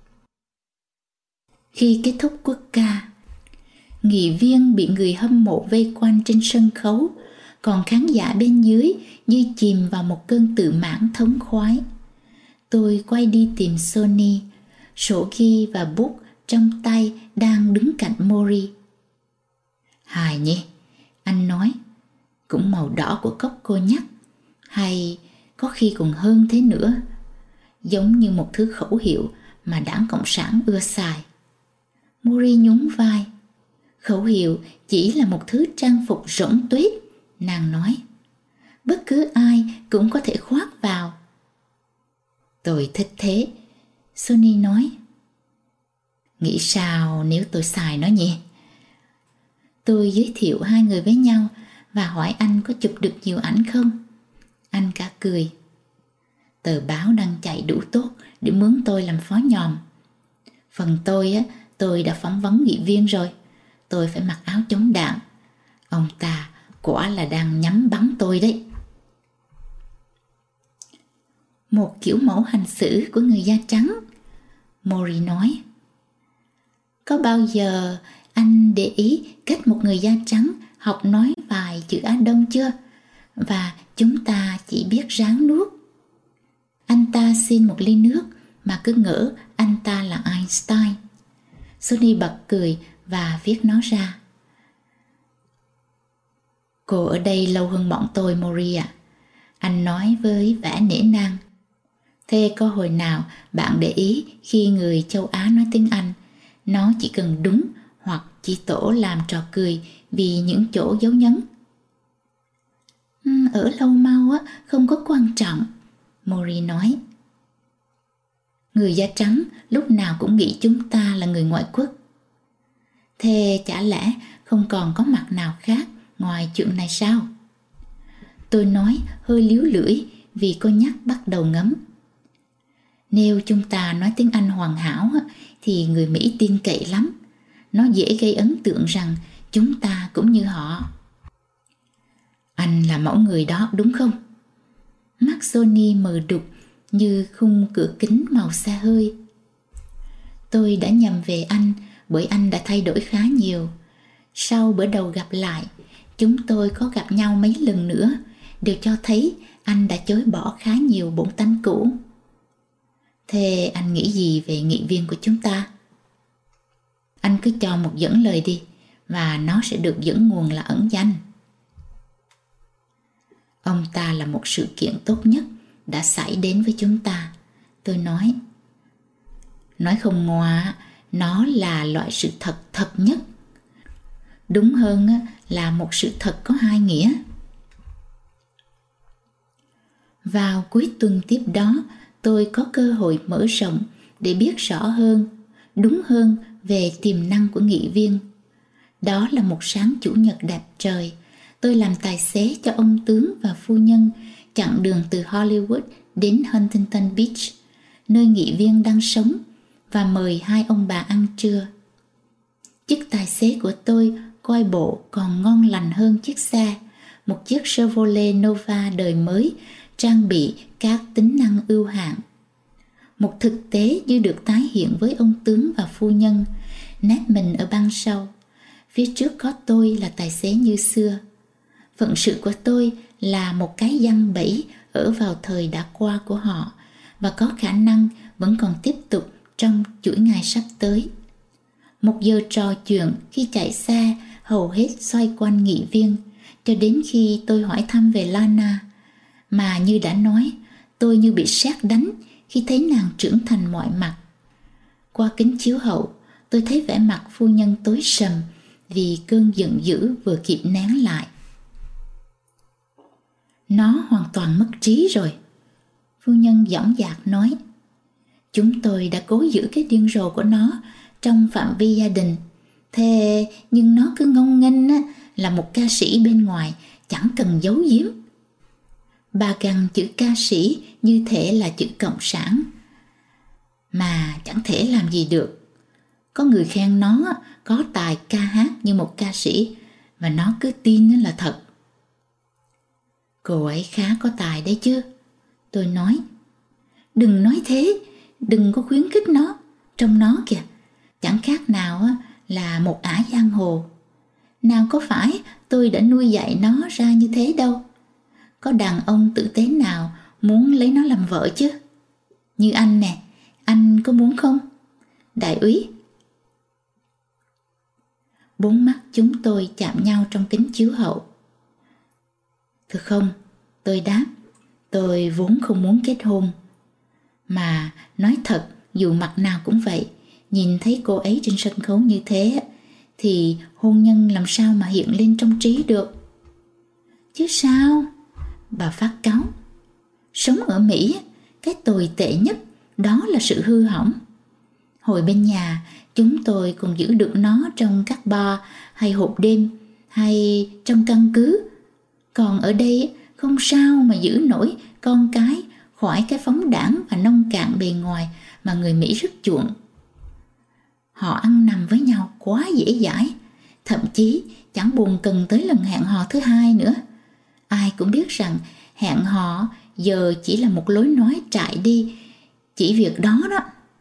Khi kết thúc quốc ca, nghị viên bị người hâm mộ vây quanh trên sân khấu, còn khán giả bên dưới như chìm vào một cơn tự mãn thống khoái. Tôi quay đi tìm Sony, sổ ghi và bút trong tay đang đứng cạnh Mori. Hài nhỉ, Anh nói, cũng màu đỏ của cốc cô nhắc, hay có khi còn hơn thế nữa, giống như một thứ khẩu hiệu mà đảng Cộng sản ưa xài. Mori nhún vai. Khẩu hiệu chỉ là một thứ trang phục rỗng tuếch, nàng nói. Bất cứ ai cũng có thể khoác vào. Tôi thích thế, Sonny nói. Nghĩ sao nếu tôi xài nó nhỉ? Tôi giới thiệu hai người với nhau và hỏi anh có chụp được nhiều ảnh không. Anh cả cười. Tờ báo đang chạy đủ tốt để mướn tôi làm phó nhòm. Phần tôi á, tôi đã phỏng vấn nghị viên rồi. Tôi phải mặc áo chống đạn. Ông ta quả là đang nhắm bắn tôi đấy. Một kiểu mẫu hành xử của người da trắng, Mori nói. Có bao giờ anh để ý cách một người da trắng học nói vài chữ Á Đông chưa? Và chúng ta chỉ biết ráng nuốt. Anh ta xin một ly nước mà cứ ngỡ anh ta là Einstein. Sonny bật cười và viết nó ra. Cô ở đây lâu hơn bọn tôi, Mori ạ. Anh nói với vẻ nể nang. Thế có hồi nào bạn để ý khi người châu Á nói tiếng Anh, nó chỉ cần đúng hoặc chỉ tổ làm trò cười vì những chỗ dấu nhấn? Ở lâu mau á, không có quan trọng, Mori nói. Người da trắng lúc nào cũng nghĩ chúng ta là người ngoại quốc. Thế chả lẽ không còn có mặt nào khác ngoài chuyện này sao? Tôi nói hơi líu lưỡi vì cô nhắc bắt đầu ngấm. Nếu chúng ta nói tiếng Anh hoàn hảo thì người Mỹ tin cậy lắm. Nó dễ gây ấn tượng rằng chúng ta cũng như họ. Anh là mẫu người đó đúng không? Mắt Sonny mờ đục như khung cửa kính màu xe hơi. Tôi đã nhầm về anh bởi anh đã thay đổi khá nhiều. Sau bữa đầu gặp lại, chúng tôi có gặp nhau mấy lần nữa, đều cho thấy anh đã chối bỏ khá nhiều bổn tánh cũ. Thế anh nghĩ gì về nghị viên của chúng ta? Anh cứ cho một dẫn lời đi, và nó sẽ được dẫn nguồn là ẩn danh. Ông ta là một sự kiện tốt nhất đã xảy đến với chúng ta, tôi nói. Nói không ngoa, nó là loại sự thật thật nhất. Đúng hơn là một sự thật có hai nghĩa. Vào cuối tuần tiếp đó, tôi có cơ hội mở rộng để biết rõ hơn, đúng hơn về tiềm năng của nghị viên. Đó là một sáng chủ nhật đẹp trời. Tôi làm tài xế cho ông tướng và phu nhân chặng đường từ Hollywood đến Huntington Beach, nơi nghị viên đang sống, và mời hai ông bà ăn trưa. Chiếc tài xế của tôi coi bộ còn ngon lành hơn chiếc xe, một chiếc Chevrolet Nova đời mới trang bị các tính năng ưu hạng. Một thực tế như được tái hiện với ông tướng và phu nhân, nép mình ở băng sau. Phía trước có tôi là tài xế như xưa. Phận sự của tôi là một cái giăng bẫy ở vào thời đã qua của họ, và có khả năng vẫn còn tiếp tục trong chuỗi ngày sắp tới. Một giờ trò chuyện khi chạy xe hầu hết xoay quanh nghị viên, cho đến khi tôi hỏi thăm về Lana. Mà như đã nói, tôi như bị sét đánh khi thấy nàng trưởng thành mọi mặt. Qua kính chiếu hậu, tôi thấy vẻ mặt phu nhân tối sầm vì cơn giận dữ vừa kịp nén lại. Nó hoàn toàn mất trí rồi, phu nhân dõng dạc nói. Chúng tôi đã cố giữ cái điên rồ của nó trong phạm vi gia đình. Thế nhưng nó cứ ngông nghênh á, là một ca sĩ bên ngoài, chẳng cần giấu giếm. Bà gằn chữ ca sĩ như thể là chữ cộng sản, mà chẳng thể làm gì được. Có người khen nó có tài ca hát như một ca sĩ, và nó cứ tin là thật. Cô ấy khá có tài đấy chứ, tôi nói. Đừng nói thế, đừng có khuyến khích nó. Trong nó kìa, chẳng khác nào là một ả giang hồ. Nào có phải tôi đã nuôi dạy nó ra như thế đâu. Có đàn ông tử tế nào muốn lấy nó làm vợ chứ? Như anh nè, anh có muốn không? Đại úy. Bốn mắt chúng tôi chạm nhau trong kính chiếu hậu. Thưa không, tôi đáp, tôi vốn không muốn kết hôn. Mà nói thật, dù mặt nào cũng vậy, nhìn thấy cô ấy trên sân khấu như thế thì hôn nhân làm sao mà hiện lên trong trí được. Chứ sao? Bà phát cáu. Sống ở Mỹ, cái tồi tệ nhất đó là sự hư hỏng. Hồi bên nhà, chúng tôi còn giữ được nó trong các bar hay hộp đêm hay trong căn cứ. Còn ở đây không sao mà giữ nổi con cái khỏi cái phóng đãng và nông cạn bề ngoài mà người Mỹ rất chuộng. Họ ăn nằm với nhau quá dễ dãi, thậm chí chẳng buồn cần tới lần hẹn hò thứ hai nữa. Ai cũng biết rằng hẹn hò giờ chỉ là một lối nói trải đi, chỉ việc đó đó.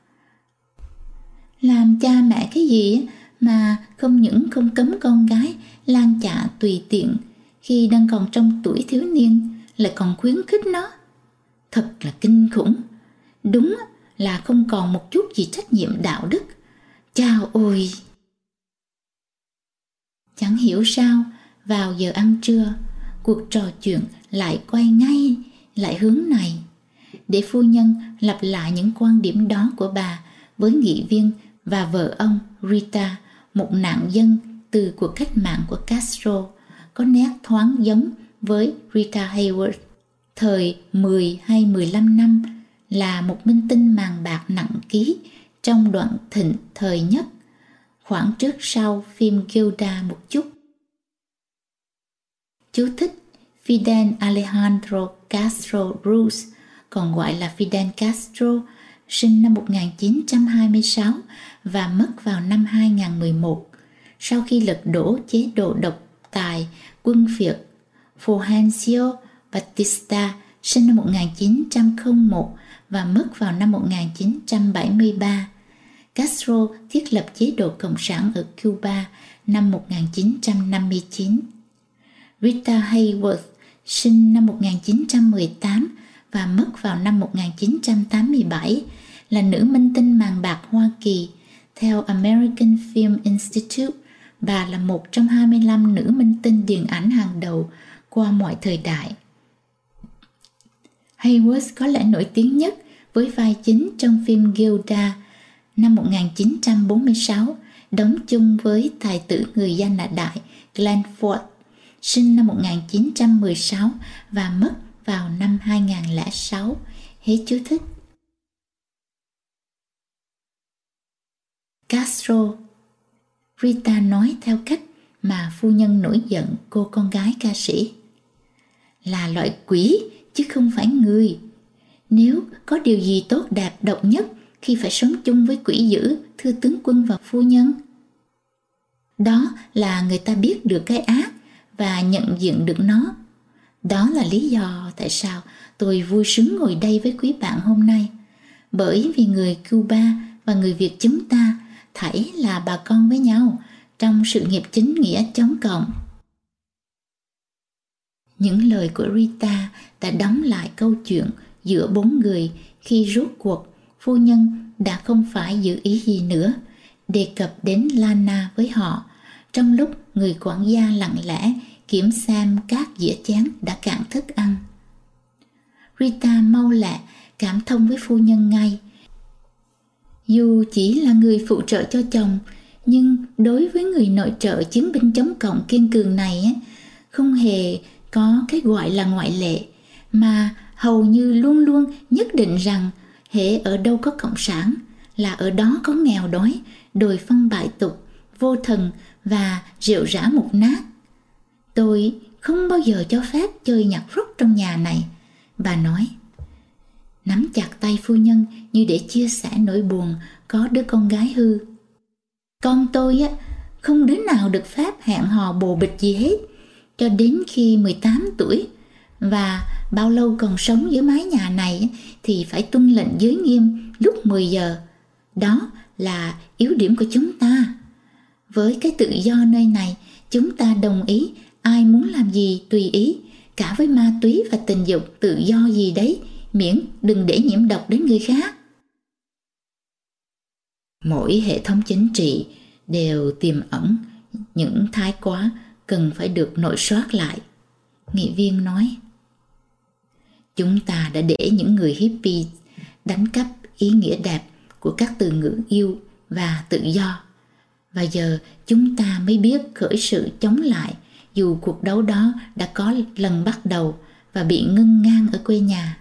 Làm cha mẹ cái gì mà không những không cấm con gái lan chạ tùy tiện khi đang còn trong tuổi thiếu niên, lại còn khuyến khích nó. Thật là kinh khủng. Đúng là không còn một chút gì trách nhiệm đạo đức. Chao ôi! Chẳng hiểu sao, vào giờ ăn trưa, cuộc trò chuyện lại quay ngay lại hướng này, để phu nhân lặp lại những quan điểm đó của bà với nghị viên và vợ ông Rita, một nạn dân từ cuộc cách mạng của Castro, có nét thoáng giống với Rita Hayworth. Thời mười hay mười lăm năm là một minh tinh màng bạc nặng ký trong đoạn thịnh thời nhất, khoảng trước sau phim Gilda một chút. Chú thích: Fidel Alejandro Castro Ruz, còn gọi là Fidel Castro, sinh năm một nghìn chín trăm hai mươi sáu và mất vào năm hai nghìn không trăm mười một, sau khi lật đổ chế độ độc tài quân Việt. Fulgencio Batista, sinh năm một nghìn chín trăm lẻ một và mất vào năm một nghìn chín trăm bảy mươi ba. Castro thiết lập chế độ cộng sản ở Cuba năm một nghìn chín trăm năm mươi chín. Rita Hayworth, sinh năm một nghìn chín trăm mười tám và mất vào năm một nghìn chín trăm tám mươi bảy, là nữ minh tinh màng bạc Hoa Kỳ. Theo American Film Institute, bà là một trong hai mươi lăm nữ minh tinh điện ảnh hàng đầu qua mọi thời đại. Hayworth có lẽ nổi tiếng nhất với vai chính trong phim Gilda năm một nghìn chín trăm bốn mươi sáu, đóng chung với tài tử người Da Nạ Đại Glenn Ford, sinh năm một nghìn chín trăm mười sáu và mất vào năm hai nghìn không trăm lẻ sáu. Hết chú thích. Castro. Rita nói theo cách mà phu nhân nổi giận cô con gái ca sĩ. Là loại quỷ chứ không phải người. Nếu có điều gì tốt đẹp độc nhất khi phải sống chung với quỷ dữ, thưa tướng quân và phu nhân, đó là người ta biết được cái ác và nhận diện được nó. Đó là lý do tại sao tôi vui sướng ngồi đây với quý bạn hôm nay. Bởi vì người Cuba và người Việt chúng ta thảy là bà con với nhau trong sự nghiệp chính nghĩa chống cộng. Những lời của Rita đã đóng lại câu chuyện giữa bốn người khi rốt cuộc phu nhân đã không phải giữ ý gì nữa đề cập đến Lana với họ, trong lúc người quản gia lặng lẽ kiểm xem các dĩa chén đã cạn thức ăn. Rita mau lẹ cảm thông với phu nhân ngay. Dù chỉ là người phụ trợ cho chồng, nhưng đối với người nội trợ chiến binh chống cộng kiên cường này, không hề có cái gọi là ngoại lệ, mà hầu như luôn luôn nhất định rằng hễ ở đâu có cộng sản là ở đó có nghèo đói, đồi phân bại tục, vô thần và rượu rã mục nát. Tôi không bao giờ cho phép chơi nhạc rock trong nhà này, bà nói, nắm chặt tay phu nhân như để chia sẻ nỗi buồn có đứa con gái hư. Con tôi á, không đứa nào được phép hẹn hò bồ bịch gì hết cho đến khi mười tám tuổi, và bao lâu còn sống dưới mái nhà này thì phải tuân lệnh giới nghiêm lúc mười giờ. Đó là yếu điểm của chúng ta. Với cái tự do nơi này, chúng ta đồng ý ai muốn làm gì tùy ý, cả với ma túy và tình dục tự do gì đấy, miễn đừng để nhiễm độc đến người khác. Mỗi hệ thống chính trị đều tiềm ẩn Những thái quá cần phải được nội soát lại. Nghị viên nói. Chúng ta đã để những người hippie đánh cắp ý nghĩa đẹp của các từ ngữ yêu và tự do. Và giờ chúng ta mới biết khởi sự chống lại, dù cuộc đấu đó đã có lần bắt đầu và bị ngưng ngang ở quê nhà.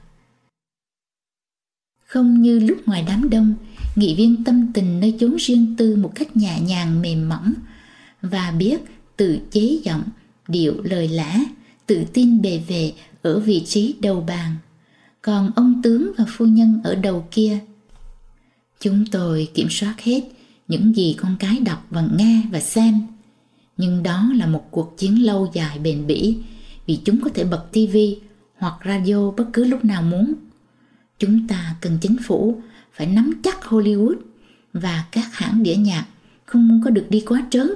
Không như lúc ngoài đám đông, nghị viên tâm tình nơi chốn riêng tư một cách nhẹ nhàng mềm mỏng và biết tự chế giọng, điệu lời lẽ, tự tin bề về ở vị trí đầu bàn. Còn ông tướng và phu nhân ở đầu kia. Chúng tôi kiểm soát hết những gì con cái đọc và nghe và xem. Nhưng đó là một cuộc chiến lâu dài bền bỉ, vì chúng có thể bật tivi hoặc radio bất cứ lúc nào muốn. Chúng ta cần chính phủ phải nắm chắc Hollywood và các hãng đĩa nhạc không có được đi quá trớn.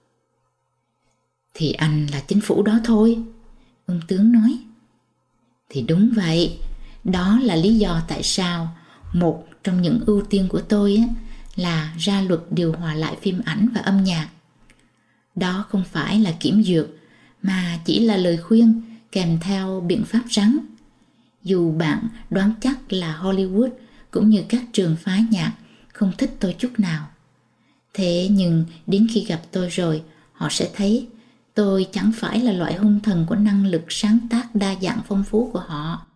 Thì anh là chính phủ đó thôi, ông tướng nói. Thì đúng vậy, đó là lý do tại sao một trong những ưu tiên của tôi á, là ra luật điều hòa lại phim ảnh và âm nhạc. Đó không phải là kiểm duyệt, mà chỉ là lời khuyên kèm theo biện pháp rắn. Dù bạn đoán chắc là Hollywood cũng như các trường phái nhạc không thích tôi chút nào. Thế nhưng đến khi gặp tôi rồi, họ sẽ thấy tôi chẳng phải là loại hung thần của năng lực sáng tác đa dạng phong phú của họ.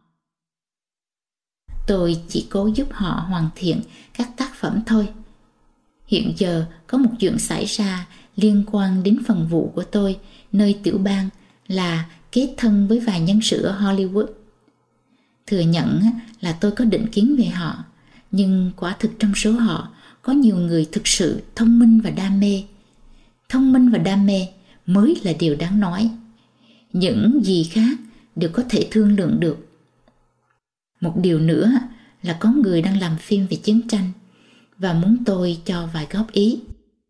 Tôi chỉ cố giúp họ hoàn thiện các tác phẩm thôi. Hiện giờ có một chuyện xảy ra liên quan đến phần vụ của tôi nơi tiểu bang là kết thân với vài nhân sự ở Hollywood. Thừa nhận là tôi có định kiến về họ, nhưng quả thực trong số họ có nhiều người thực sự thông minh và đam mê. Thông minh và đam mê mới là điều đáng nói. Những gì khác đều có thể thương lượng được. Một điều nữa là có người đang làm phim về chiến tranh và muốn tôi cho vài góp ý.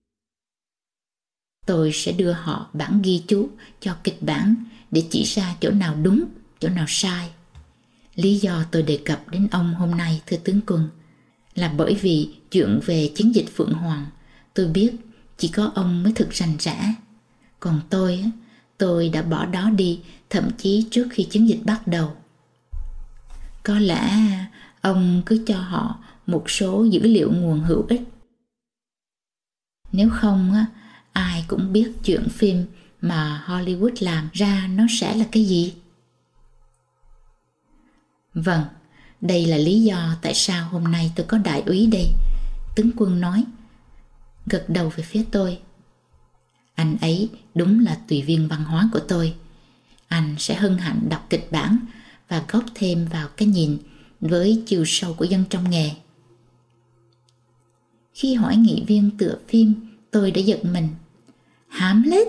Tôi sẽ đưa họ bản ghi chú cho kịch bản để chỉ ra chỗ nào đúng, chỗ nào sai. Lý do tôi đề cập đến ông hôm nay, thưa tướng quân, là bởi vì chuyện về chiến dịch Phượng Hoàng, tôi biết chỉ có ông mới thực rành rẽ. Còn tôi, tôi đã bỏ đó đi, thậm chí trước khi chiến dịch bắt đầu. Có lẽ ông cứ cho họ một số dữ liệu nguồn hữu ích. Nếu không, ai cũng biết chuyện phim mà Hollywood làm ra nó sẽ là cái gì. Vâng, đây là lý do tại sao hôm nay tôi có đại úy đây, tướng quân nói, gật đầu về phía tôi. Anh ấy đúng là tùy viên văn hóa của tôi. Anh sẽ hân hạnh đọc kịch bản và góp thêm vào cái nhìn với chiều sâu của dân trong nghề. Khi hỏi nghị viên tựa phim, tôi đã giật mình. Hamlet.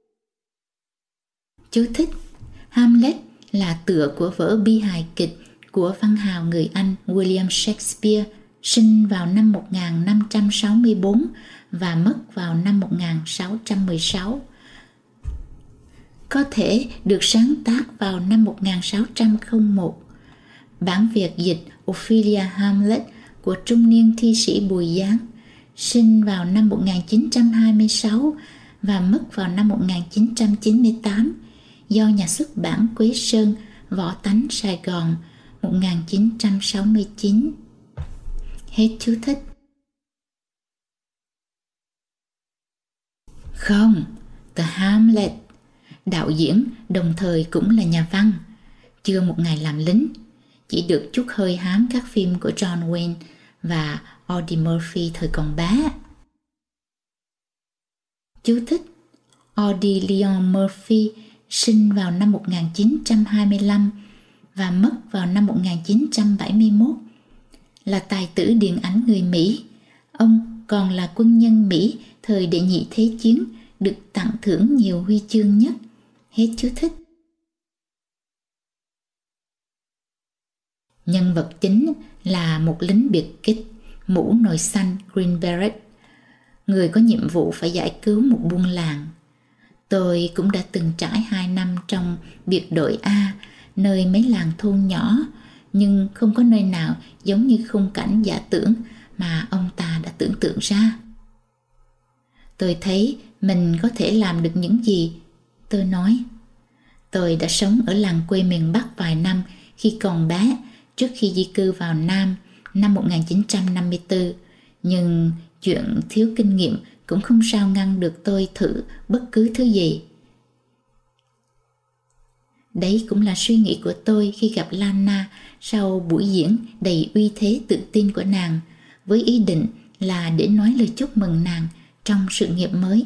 Chú thích: Hamlet là tựa của vở bi hài kịch của văn hào người Anh William Shakespeare, sinh vào năm một nghìn năm trăm sáu mươi tư và mất vào năm một nghìn sáu trăm mười sáu. Có thể được sáng tác vào năm một nghìn sáu trăm lẻ một. Bản Việt dịch Ophelia Hamlet của trung niên thi sĩ Bùi Giáng, sinh vào năm một nghìn chín trăm hai mươi sáu và mất vào năm một nghìn chín trăm chín mươi tám, do nhà xuất bản Quế Sơn, Võ Tánh, Sài Gòn, một nghìn chín trăm sáu mươi chín. Hết chú thích. Không, The Hamlet. Đạo diễn đồng thời cũng là nhà văn. Chưa một ngày làm lính, chỉ được chút hơi hám các phim của John Wayne và Audie Murphy thời còn bé. Chú thích: Audie Leon Murphy sinh vào năm một nghìn chín trăm hai mươi lăm và mất vào năm một nghìn chín trăm bảy mươi mốt, là tài tử điện ảnh người Mỹ. Ông còn là quân nhân Mỹ thời Đệ Nhị Thế Chiến, được tặng thưởng nhiều huy chương nhất. Hết chú thích. Nhân vật chính là một lính biệt kích, mũ nồi xanh Green Beret, người có nhiệm vụ phải giải cứu một buôn làng. Tôi cũng đã từng trải hai năm trong biệt đội A, nơi mấy làng thôn nhỏ, nhưng không có nơi nào giống như khung cảnh giả tưởng mà ông ta đã tưởng tượng ra. Tôi thấy Mình có thể làm được những gì? Tôi nói. Tôi đã sống ở làng quê miền Bắc vài năm khi còn bé, trước khi di cư vào Nam năm một nghìn chín trăm năm mươi tư. Nhưng chuyện thiếu kinh nghiệm cũng không sao ngăn được tôi thử bất cứ thứ gì. Đấy cũng là suy nghĩ của tôi khi gặp Lana sau buổi diễn đầy uy thế tự tin của nàng, với ý định là để nói lời chúc mừng nàng trong sự nghiệp mới.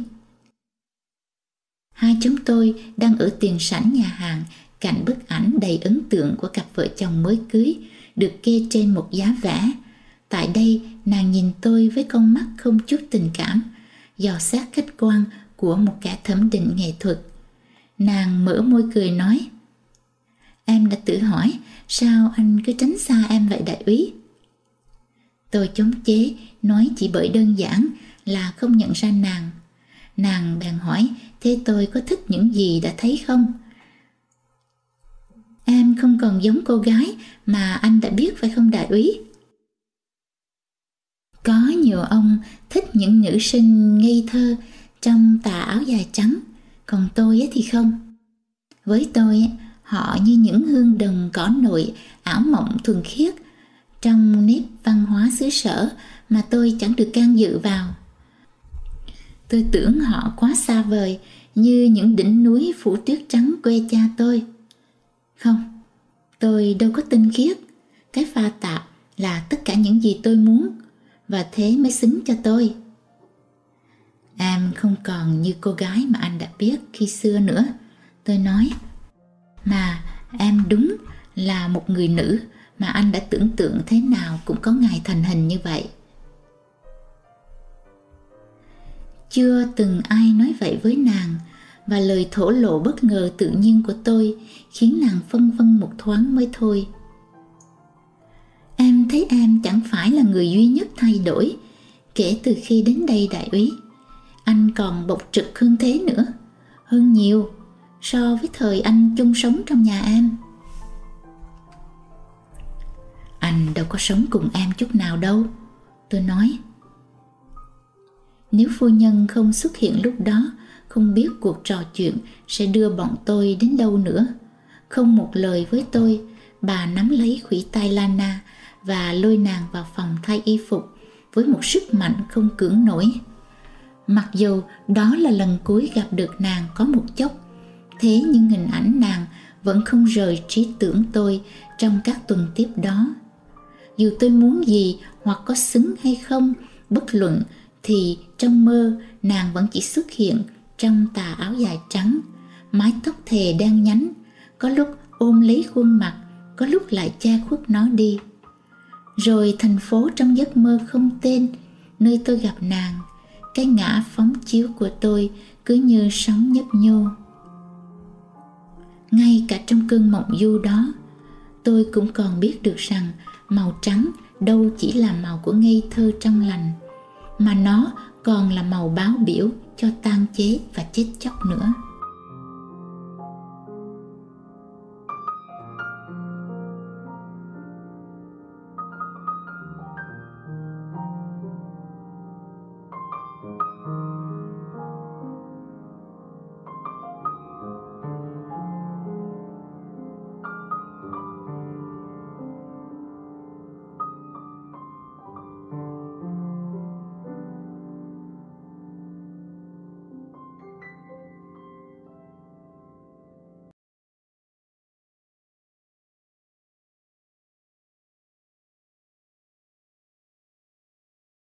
Hai chúng tôi đang ở tiền sảnh nhà hàng cạnh bức ảnh đầy ấn tượng của cặp vợ chồng mới cưới được kê trên một giá vẽ. Tại đây, nàng nhìn tôi với con mắt không chút tình cảm, dò xét khách quan của một kẻ thẩm định nghệ thuật. Nàng mở môi cười nói: Em đã tự hỏi sao anh cứ tránh xa em vậy đại úy? Tôi chống chế nói chỉ bởi đơn giản là không nhận ra nàng. Nàng bèn hỏi thế tôi có thích những gì đã thấy không? Em không còn giống cô gái mà anh đã biết phải không đại úy? Có nhiều ông thích những nữ sinh ngây thơ trong tà áo dài trắng, còn tôi thì không. Với tôi, họ như những hương đồng cỏ nội ảo mộng thuần khiết trong nếp văn hóa xứ sở mà tôi chẳng được can dự vào. Tôi tưởng họ quá xa vời như những đỉnh núi phủ tuyết trắng quê cha tôi. Không, tôi đâu có tinh khiết. Cái pha tạp là tất cả những gì tôi muốn, và thế mới xứng cho tôi. Em không còn như cô gái mà anh đã biết khi xưa nữa, tôi nói. Mà em đúng là một người nữ mà anh đã tưởng tượng thế nào cũng có ngày thành hình như vậy. Chưa từng ai nói vậy với nàng, và lời thổ lộ bất ngờ tự nhiên của tôi khiến nàng phân vân một thoáng mới thôi. Em thấy em chẳng phải là người duy nhất thay đổi kể từ khi đến đây đại úy. Anh còn bộc trực hơn thế nữa, hơn nhiều so với thời anh chung sống trong nhà em. Anh đâu có sống cùng em chút nào đâu, tôi nói. Nếu phu nhân không xuất hiện lúc đó, không biết cuộc trò chuyện sẽ đưa bọn tôi đến đâu nữa. Không một lời với tôi, bà nắm lấy khuỷu tay Lana và lôi nàng vào phòng thay y phục với một sức mạnh không cưỡng nổi. Mặc dù đó là lần cuối gặp được nàng có một chốc, thế nhưng hình ảnh nàng vẫn không rời trí tưởng tôi trong các tuần tiếp đó. Dù tôi muốn gì hoặc có xứng hay không, bất luận, thì trong mơ nàng vẫn chỉ xuất hiện trong tà áo dài trắng, mái tóc thề đen nhánh, có lúc ôm lấy khuôn mặt, có lúc lại che khuất nó đi. Rồi thành phố trong giấc mơ không tên, nơi tôi gặp nàng, cái ngã phóng chiếu của tôi cứ như sóng nhấp nhô. Ngay cả trong cơn mộng du đó, tôi cũng còn biết được rằng màu trắng đâu chỉ là màu của ngây thơ trong lành, mà nó còn là màu báo biểu cho tang chế và chết chóc nữa.